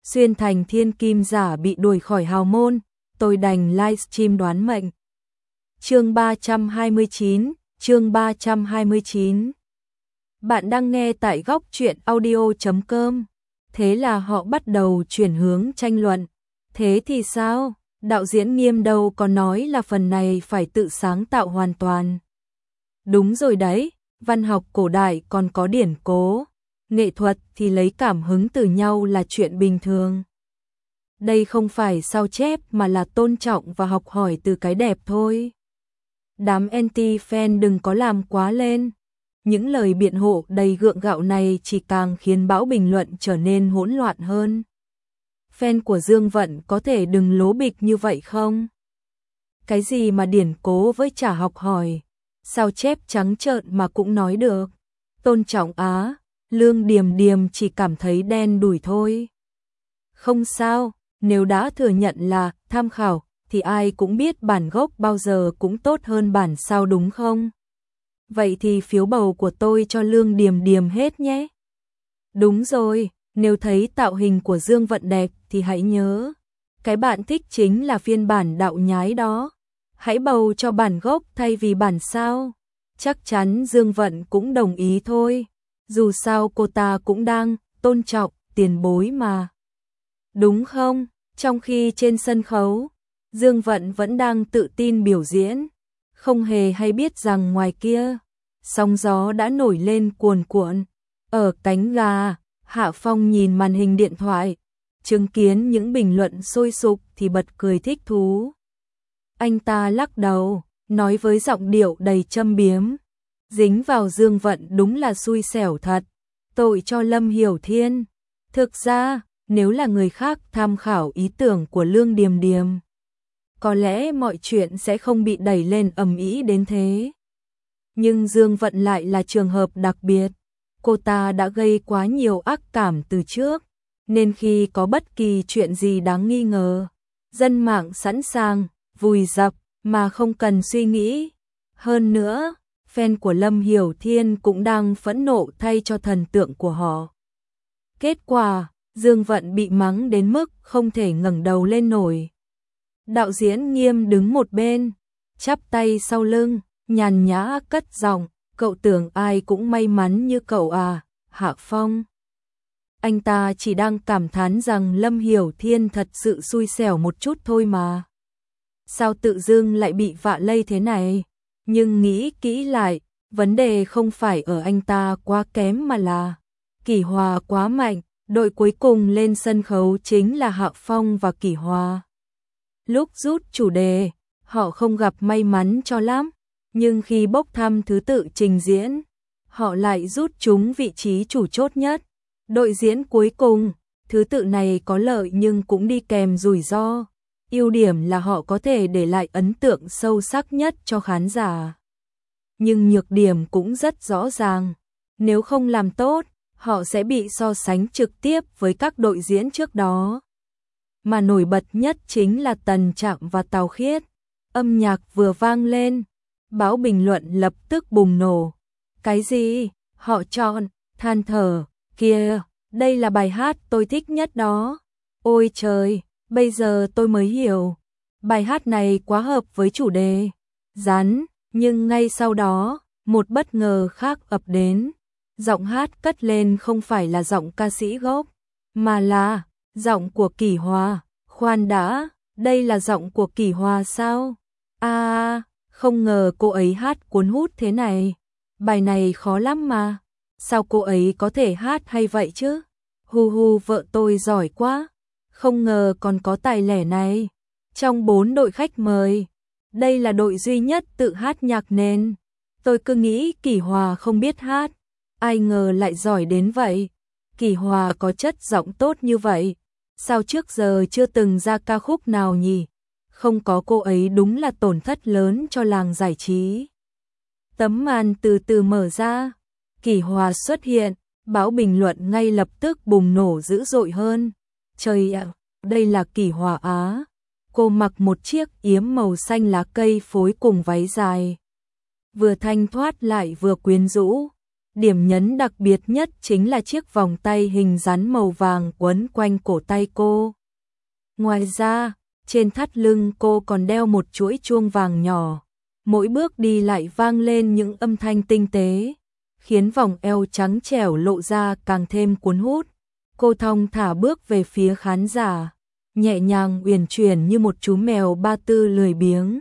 xuyên thành thiên kim giả bị đuổi khỏi hào môn, tôi đành livestream đoán mệnh. Chương 329. Bạn đang nghe tại góc truyện audio.com. Thế là họ bắt đầu chuyển hướng tranh luận. Thế thì sao? Đạo diễn Nghiêm đâu có nói là phần này phải tự sáng tạo hoàn toàn. Đúng rồi đấy, văn học cổ đại còn có điển cố. Nghệ thuật thì lấy cảm hứng từ nhau là chuyện bình thường. Đây không phải sao chép mà là tôn trọng và học hỏi từ cái đẹp thôi. Đám anti-fan đừng có làm quá lên. Những lời biện hộ đầy gượng gạo này chỉ càng khiến bão bình luận trở nên hỗn loạn hơn. Fan của Dương Vận có thể đừng lố bịch như vậy không? Cái gì mà điển cố với chả học hỏi, sao chép trắng trợn mà cũng nói được. Tôn trọng á, Lương Điềm Điềm chỉ cảm thấy đen đủi thôi. Không sao, nếu đã thừa nhận là tham khảo, thì ai cũng biết bản gốc bao giờ cũng tốt hơn bản sao đúng không? Vậy thì phiếu bầu của tôi cho Lương Điềm Điềm hết nhé. Đúng rồi, nếu thấy tạo hình của Dương Vận đẹp thì hãy nhớ, cái bạn thích chính là phiên bản đạo nhái đó. Hãy bầu cho bản gốc thay vì bản sao. Chắc chắn Dương Vận cũng đồng ý thôi. Dù sao cô ta cũng đang tôn trọng tiền bối mà. Đúng không? Trong khi trên sân khấu, Dương Vận vẫn đang tự tin biểu diễn, không hề hay biết rằng ngoài kia, sóng gió đã nổi lên cuồn cuộn. Ở cánh gà, Hạ Phong nhìn màn hình điện thoại, chứng kiến những bình luận sôi sục thì bật cười thích thú. Anh ta lắc đầu, nói với giọng điệu đầy châm biếm, dính vào Dương Vận đúng là xui xẻo thật, tội cho Lâm Hiểu Thiên. Thực ra, nếu là người khác tham khảo ý tưởng của Lương Điềm Điềm, có lẽ mọi chuyện sẽ không bị đẩy lên ầm ĩ đến thế. Nhưng Dương Vận lại là trường hợp đặc biệt, cô ta đã gây quá nhiều ác cảm từ trước, nên khi có bất kỳ chuyện gì đáng nghi ngờ, dân mạng sẵn sàng vùi dập mà không cần suy nghĩ. Hơn nữa, fan của Lâm Hiểu Thiên cũng đang phẫn nộ thay cho thần tượng của họ. Kết quả, Dương Vận bị mắng đến mức không thể ngẩng đầu lên nổi. Đạo diễn Nghiêm đứng một bên, chắp tay sau lưng, nhàn nhã cất giọng, cậu tưởng ai cũng may mắn như cậu à, Hạ Phong. Anh ta chỉ đang cảm thán rằng Lâm Hiểu Thiên thật sự xui xẻo một chút thôi mà. Sao tự dưng lại bị vạ lây thế này? Nhưng nghĩ kỹ lại, vấn đề không phải ở anh ta quá kém mà là Kỷ Hòa quá mạnh. Đội cuối cùng lên sân khấu chính là Hạ Phong và Kỷ Hòa. Lúc rút chủ đề, họ không gặp may mắn cho lắm, nhưng khi bốc thăm thứ tự trình diễn, họ lại rút trúng vị trí chủ chốt nhất. Đội diễn cuối cùng, thứ tự này có lợi nhưng cũng đi kèm rủi ro. Ưu điểm là họ có thể để lại ấn tượng sâu sắc nhất cho khán giả. Nhưng nhược điểm cũng rất rõ ràng, nếu không làm tốt, họ sẽ bị so sánh trực tiếp với các đội diễn trước đó. Mà nổi bật nhất chính là Tần Trạm và Tào Khiết. Âm nhạc vừa vang lên, bão bình luận lập tức bùng nổ. Cái gì? Họ chọn, than thở, kìa, đây là bài hát tôi thích nhất đó. Ôi trời, bây giờ tôi mới hiểu. Bài hát này quá hợp với chủ đề. Rắn, nhưng ngay sau đó, một bất ngờ khác ập đến. Giọng hát cất lên không phải là giọng ca sĩ gốc, mà là giọng của Kỷ Hòa. Khoan đã, đây là giọng của Kỷ Hòa sao? Không ngờ cô ấy hát cuốn hút thế này. Bài này khó lắm mà. Sao cô ấy có thể hát hay vậy chứ? Hu vợ tôi giỏi quá. Không ngờ còn có tài lẻ này. Trong 4 đội khách mời, đây là đội duy nhất tự hát nhạc nền. Tôi cứ nghĩ Kỷ Hòa không biết hát. Ai ngờ lại giỏi đến vậy. Kỷ Hòa có chất giọng tốt như vậy, sao trước giờ chưa từng ra ca khúc nào nhỉ? Không có cô ấy đúng là tổn thất lớn cho làng giải trí. Tấm màn từ từ mở ra, Kỷ Hòa xuất hiện, bão bình luận ngay lập tức bùng nổ dữ dội hơn. Trời ạ, đây là Kỷ Hòa á. Cô mặc một chiếc yếm màu xanh lá cây phối cùng váy dài, vừa thanh thoát lại vừa quyến rũ. Điểm nhấn đặc biệt nhất chính là chiếc vòng tay hình rắn màu vàng quấn quanh cổ tay cô. Ngoài ra, trên thắt lưng cô còn đeo một chuỗi chuông vàng nhỏ, mỗi bước đi lại vang lên những âm thanh tinh tế, khiến vòng eo trắng trẻo lộ ra càng thêm cuốn hút. Cô thong thả bước về phía khán giả, nhẹ nhàng uyển chuyển như một chú mèo ba tư lười biếng.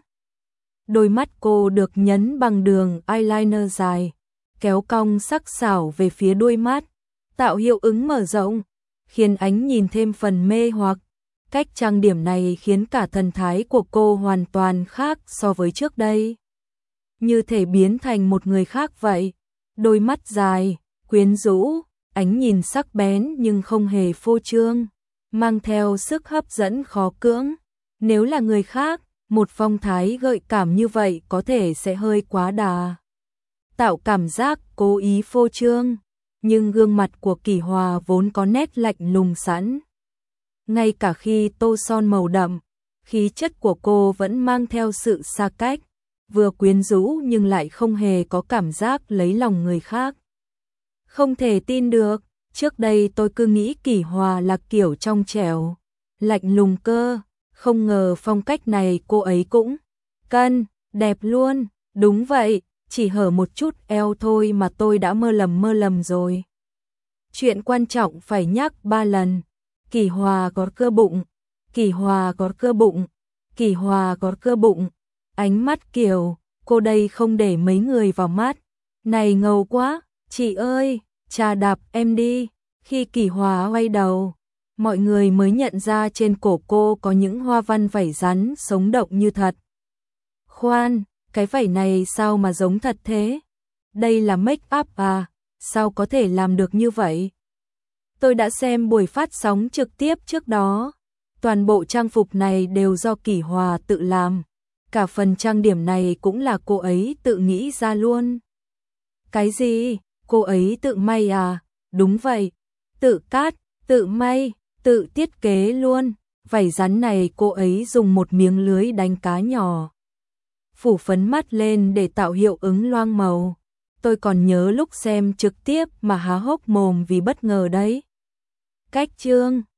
Đôi mắt cô được nhấn bằng đường eyeliner dài, kéo cong sắc sảo về phía đuôi mắt, tạo hiệu ứng mở rộng, khiến ánh nhìn thêm phần mê hoặc. Cách trang điểm này khiến cả thần thái của cô hoàn toàn khác so với trước đây. Như thể biến thành một người khác vậy. Đôi mắt dài, quyến rũ, ánh nhìn sắc bén nhưng không hề phô trương, mang theo sức hấp dẫn khó cưỡng. Nếu là người khác, một phong thái gợi cảm như vậy có thể sẽ hơi quá đà, tạo cảm giác cố ý phô trương. Nhưng gương mặt của Kỷ Hòa vốn có nét lạnh lùng sẵn. Ngay cả khi tô son màu đậm, khí chất của cô vẫn mang theo sự xa cách, vừa quyến rũ nhưng lại không hề có cảm giác lấy lòng người khác. Không thể tin được, trước đây tôi cứ nghĩ Kỷ Hòa là kiểu trong trẻo, lạnh lùng cơ, không ngờ phong cách này cô ấy cũng cân, đẹp luôn. Đúng vậy, chỉ hở một chút eo thôi mà tôi đã mơ lầm rồi. Chuyện quan trọng phải nhắc 3 lần. Kỷ Hòa có cơ bụng, Kỷ Hòa có cơ bụng, Kỷ Hòa có cơ bụng. Ánh mắt kiểu, cô đây không để mấy người vào mắt. Này ngầu quá, chị ơi, trà đạp em đi. Khi Kỷ Hòa quay đầu, mọi người mới nhận ra trên cổ cô có những hoa văn vảy rắn sống động như thật. Khoan, cái vảy này sao mà giống thật thế? Đây là make up à? Sao có thể làm được như vậy? Tôi đã xem buổi phát sóng trực tiếp trước đó. Toàn bộ trang phục này đều do Kỷ Hòa tự làm. Cả phần trang điểm này cũng là cô ấy tự nghĩ ra luôn. Cái gì? Cô ấy tự may à? Đúng vậy. Tự cắt, tự may, tự thiết kế luôn. Vảy rắn này cô ấy dùng một miếng lưới đánh cá nhỏ, phủ phấn mắt lên để tạo hiệu ứng loang màu. Tôi còn nhớ lúc xem trực tiếp mà há hốc mồm vì bất ngờ đấy. Cách trương